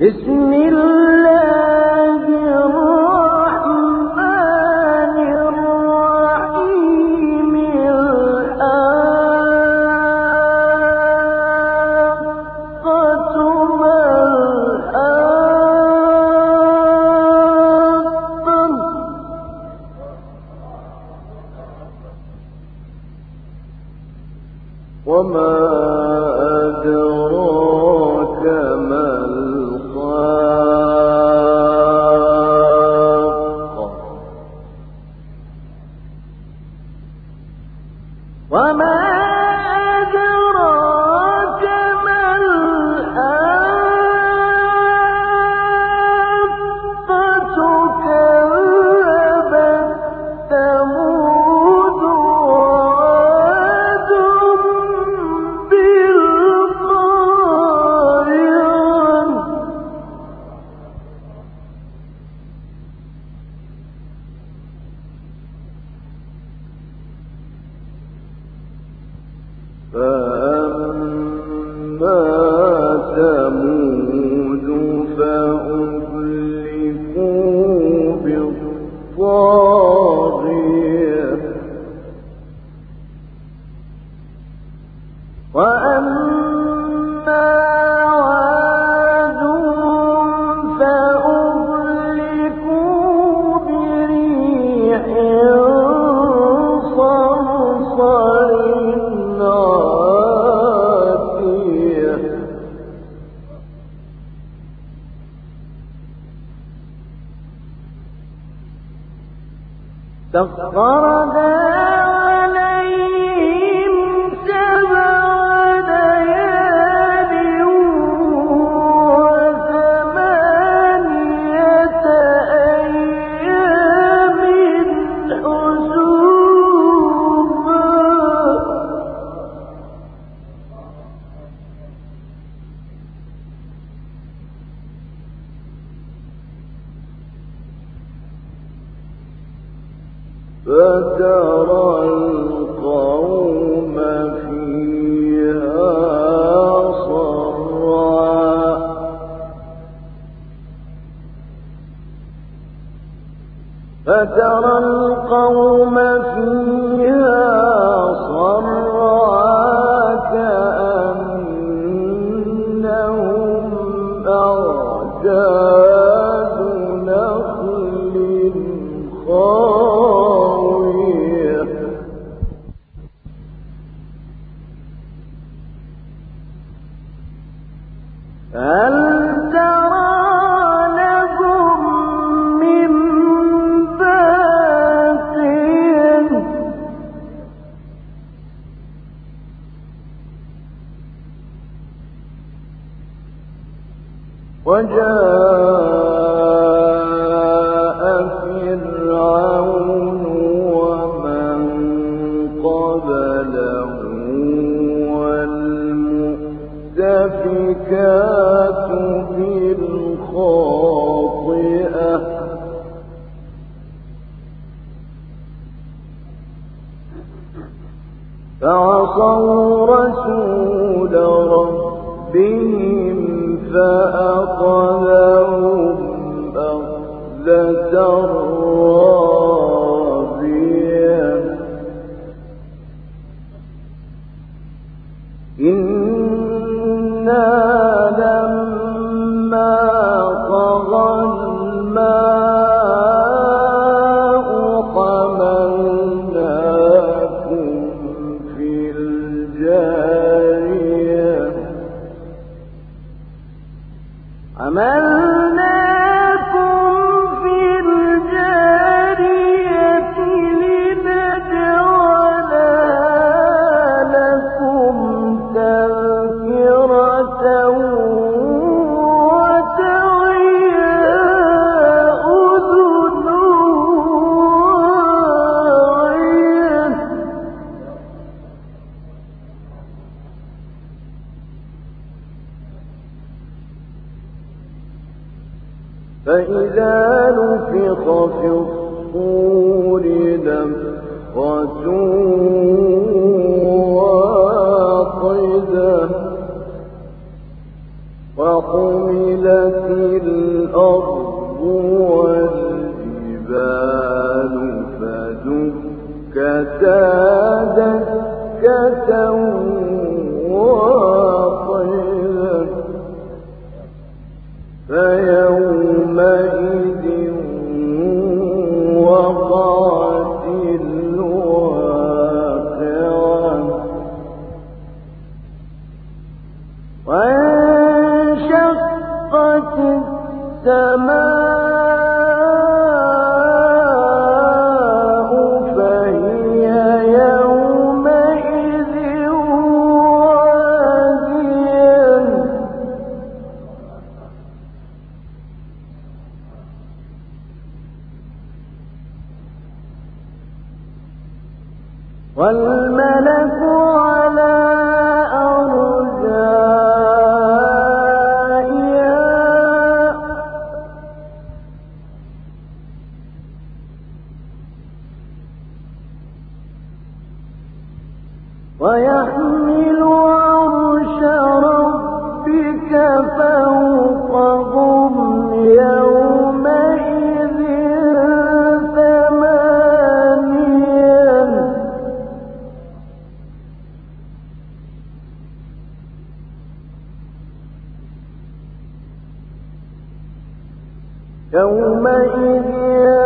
بسم الله الرحمن الرحيم الحاقة ما الحاقة وما أدراك ما الحاقة وما أدراك ما الحاقة كذبت ثمود وعاد بالقارعة فأما ثمود فأهلكوا بالطاغية وأما عاد فأهلكوا بريح صرصر عاتية سخرها عليهم 7 ليال و8 أيام حسوما فترى القوم فيها صرعى كأنهم أعجاز نخل خاوية هل ترى لهم من باقية وجاء فرعون ومن قبله والمؤتفكات بالخاطئة فعصوا رسول ربهم فأخذهم أخذة رابية إنا لما طغى الماء حملناكم في الجارية لنجعلها لكم تذكرة وتعيها أذن واعية فإذا نفخ في الصور نفخة واحدة وحملت الأرض والجبال فدكتا دكة واحدة فيومئذ وقعت الواقعة وانشقت السماء فهي يومئذ واهية والملك على أرجائها ويحمل عرش ربك فوقهم يومئذ ثمانية يومئذ